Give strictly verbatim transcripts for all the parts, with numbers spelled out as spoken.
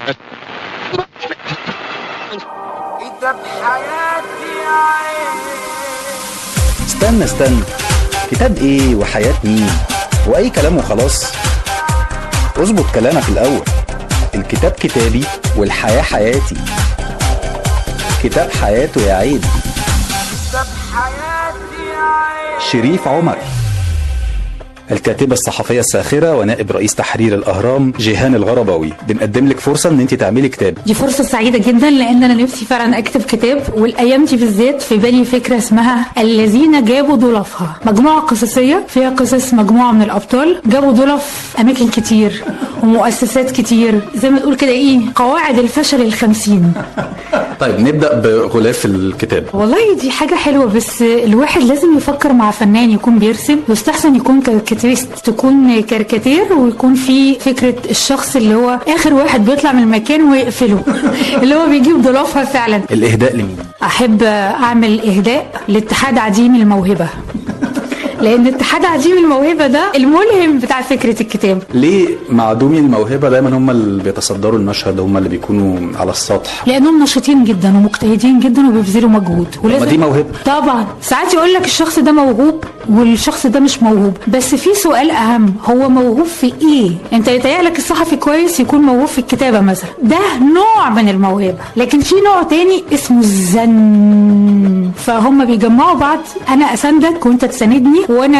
كتاب حياتي عين. استنى استنى، كتاب ايه وحياة مين واي كلام وخلاص؟ اظبط كلامك الاول. الكتاب كتابي والحياة حياتي. كتاب حياته يا عيد. كتاب حياتي عين. شريف عمر. الكاتبة الصحفية الساخرة ونائب رئيس تحرير الأهرام جيهان الغرباوي، بنقدم لك فرصة ان انت تعملي كتاب. دي فرصة سعيدة جدا لان انا نفسي فعلا اكتب كتاب، والايام دي بالذات في بالي فكرة اسمها الذين جابوا ضلفها، مجموعة قصصية فيها قصص مجموعة من الابطال جابوا ضلف اماكن كتير ومؤسسات كتير، زي ما تقول كده ايه، قواعد الفشل الخمسين. طيب نبدأ بغلاف الكتاب. والله دي حاجة حلوة، بس الواحد لازم يفكر مع فنان يكون بيرسم، يستحسن يكون كاريكاتيريست، تكون كاريكاتير ويكون في فكرة الشخص اللي هو آخر واحد بيطلع من المكان ويقفله اللي هو بيجيب ضلافها فعلا. الإهداء لمين؟ أحب أعمل إهداء لاتحاد عديم الموهبة، لأن اتحاد عديم الموهبة ده الملهم بتاع فكرة الكتاب. ليه معدومي الموهبة دايما هم اللي بيتصدروا المشهد، هم اللي بيكونوا على السطح؟ لأنهم نشيطين جدا ومجتهدين جدا وبيبذلوا مجهود، ولازم دي موهبة طبعا. ساعات يقول لك الشخص ده موهوب والشخص ده مش موهوب، بس في سؤال أهم، هو موهوب في إيه؟ أنت يتهيألك الصحفي كويس يكون موهوب في الكتابة مثلا، ده نوع من الموهبة، لكن في نوع تاني اسمه الزن، فهم بيجمعوا بعض، أنا أساندك وأنت تساندني، وانا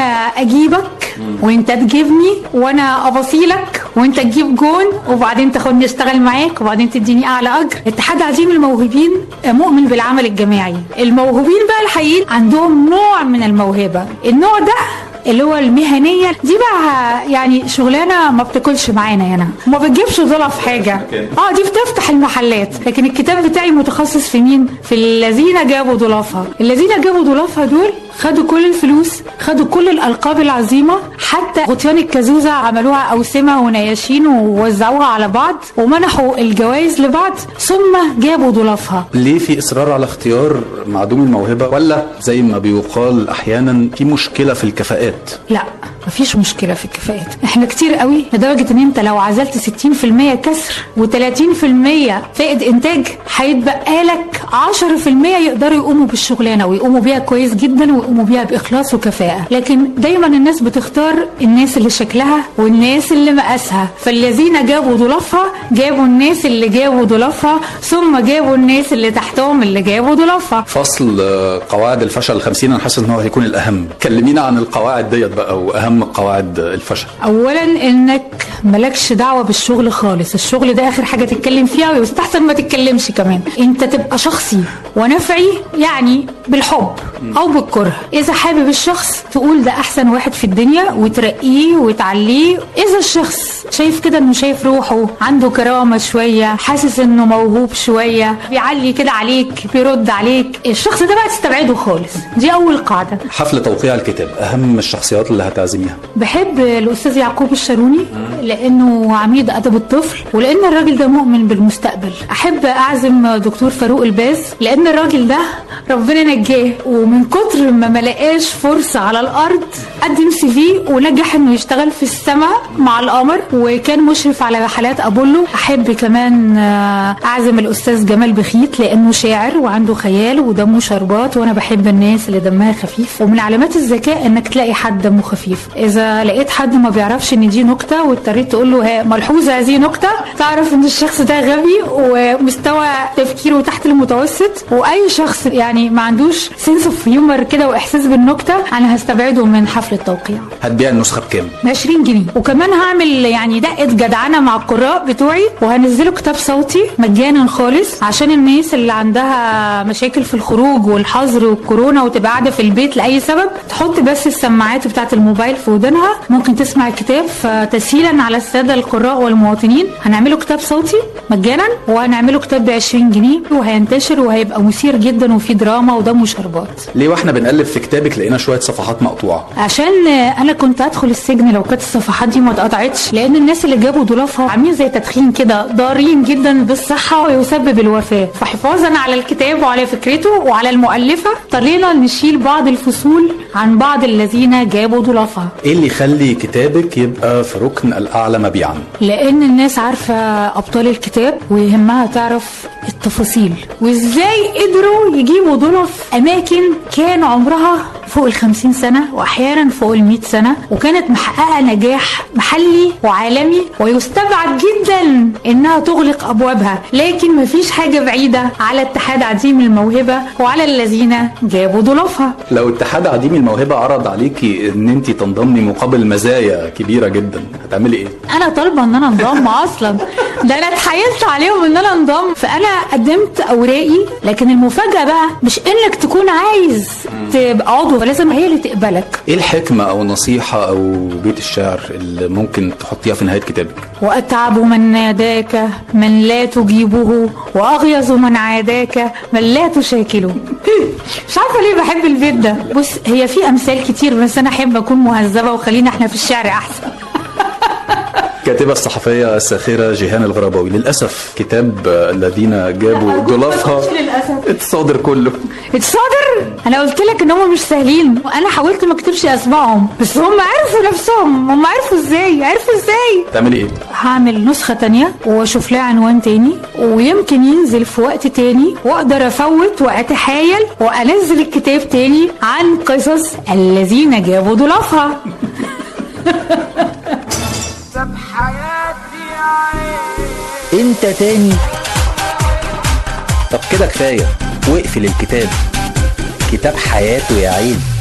اجيبك وانت تجيبني، وانا ابصيلك وانت تجيب جون، وبعدين تاخدني اشتغل معاك، وبعدين تديني اعلى اجر. اتحاد عديم الموهوبين مؤمن بالعمل الجماعي. الموهوبين بقى الحقيقيين عندهم نوع من الموهبة، النوع ده اللي هو المهنية دي بقى، يعني شغلانة ما بتاكلش معانا هنا، ما بتجيبش ضلف حاجة، اه دي بتفتح المحلات. لكن الكتاب بتاعي متخصص في مين؟ في الذين جابوا ضلافها. الذين جابوا ضلافها دول خدوا كل الفلوس، خدوا كل الألقاب العظيمة، حتى غطيان الكازوزة عملوها أوسمة ونياشين ووزعوها على بعض ومنحوا الجوائز لبعض، ثم جابوا ضلافها. ليه في إصرار على اختيار معدوم الموهبة، ولا زي ما بيقال أحيانا في مشكلة في الكفاءات؟ لا، مفيش مشكلة في الكفاءات، احنا كتير قوي لدرجة ان انت لو عزلت ستين في المية كسر وتلاتين في المية فائد انتاج، هيتبقى لك عشرة في المية يقدروا يقوموا بالشغلانة ويقوموا بيها كويس جدا ويقوموا بيها بإخلاص وكفاءة. لكن دايما الناس بتختار الناس اللي شكلها والناس اللي مقاسها، فالذين جابوا ضلافها جابوا الناس اللي جابوا ضلافها، ثم جابوا الناس اللي تحتهم اللي جابوا ضلافها. فصل قواعد الفشل الخمسين انا حاسس ان هو هيكون الاهم. كلمينا عن القواعد ديت بقى واهم قواعد الفشل. اولا انك مالكش دعوه بالشغل خالص، الشغل ده اخر حاجه تتكلم فيها ويستحسن ما تتكلمش كمان. انت تبقى شخصي ونفعي، يعني بالحب او بالكره. اذا حابب الشخص تقول ده احسن واحد في الدنيا وترقيه وتعليه. اذا الشخص شايف كده انه شايف روحه عنده كرامه شويه، حاسس انه موهوب شويه، بيعلي كده عليك، بيرد عليك، الشخص ده بقى تستبعده خالص. دي اول قاعده. حفل توقيع الكتاب، اهم الشخصيات اللي هتعزميها؟ بحب الاستاذ يعقوب الشاروني لانه عميد ادب الطفل، ولان الراجل ده مؤمن بالمستقبل. احب اعزم دكتور فاروق الباز لان الراجل ده ربنا نجاه، ومن كتر ما ملقاش فرصه على الارض قدم سي في ونجح انه يشتغل في السماء مع القمر، وكان مشرف على رحلات ابولو. احب كمان اعزم الاستاذ جمال بخيت لانه شاعر وعنده خيال ودمه شربات، وانا بحب الناس اللي دمها خفيف. ومن علامات الذكاء انك تلاقي حد دمه خفيف. اذا لقيت حد ما بيعرفش ان دي نكته واضطريت تقول له ملحوظه هذه نكته، تعرف ان الشخص ده غبي ومستوى تفكيره تحت المتوسط. واي شخص يعني ما عندوش سنس اوف هيومر كده واحساس بالنكته انا هستبعده من حفل التوقيع. هتبيع النسخه بكام؟ ب عشرين جنيه. وكمان هعمل يعني دقه جدعنه مع القراء بتوعي، وهنزله كتاب صوتي مجانا خالص عشان الناس اللي عندها مشاكل في الخروج والحظر والكورونا وتبقى قاعده في البيت لاي سبب، تحط بس السماعات بتاعه الموبايل في ودنها، ممكن تسمع الكتاب. فتسهيلا على الساده القراء والمواطنين هنعمله كتاب صوتي مجانا، وهنعمله كتاب ب عشرين جنيه، وهينتشر وهيبقى مثير جدا وفيه دراما ودم وشربات. ليه واحنا بنقلب في كتابك لقينا شويه صفحات مقطوعه؟ عشان انا كنت ادخل السجن لو كانت الصفحات دي ما اتقطعتش، لان الناس اللي جابوا ضلافها عاملين زي تدخين كده، ضارين جدا بالصحه ويسبب الوفاه. فحفاظا على الكتاب وعلى فكرته وعلى المؤلفه اضطرينا نشيل بعض الفصول عن بعض الذين جابوا ضلافها. ايه اللي يخلي كتابك يبقى في ركن الأعلى مبيعا؟ لان الناس عارفة ابطال الكتاب ويهمها تعرف التفاصيل وازاي قدروا يجيبوا دول في اماكن كان عمرها فوق الخمسين سنة واحيانا فوق المئة سنة، وكانت محققة نجاح محلي وعالمي ويستبعد جدا انها تغلق ابوابها، لكن مفيش حاجة بعيدة على اتحاد عديم الموهبة وعلى الذين جابوا ضلافها. لو اتحاد عديم الموهبة عرض عليكي ان انت تنضمي مقابل مزايا كبيرة جدا، هتعملي ايه؟ انا طالبة ان انا انضم اصلا، ده انا اتحايلت عليهم ان انا انضم، فانا قدمت اوراقي، لكن المفاجأة بقى مش انك تكون عايز تبقى عضو، فلازم هي اللي تقبلك. ايه الحكمة او نصيحة او بيت الشعر اللي ممكن تحطيها في نهاية كتابك؟ واتعب من ناداك من لا تجيبه، واغيظ من عاداك من لا تشاكله. مش عارفة ليه بحب البيت ده. بص، هي في امثال كتير بس انا احب اكون مهذبة وخلينا احنا في الشعر احسن. الكاتبة الصحفية الساخرة جيهان الغرباوي، للأسف كتاب الذين جابوا ضلافها اتصادر كله. اتصادر؟ انا قلت لك ان هم مش سهلين، وانا حاولت ما اكتبش اسمائهم بس هم عرفوا نفسهم. هم عرفوا ازاي؟ عرفوا ازاي؟ تعملي ايه؟ هعمل نسخة تانية واشوف لها عنوان تاني، ويمكن ينزل في وقت تاني واقدر افوت واتحايل وانزل الكتاب تاني عن قصص الذين جابوا ضلافها. حياتي عين. انت تاني؟ طب كده كفاية، واقفل الكتاب، كتاب حياته يا عين.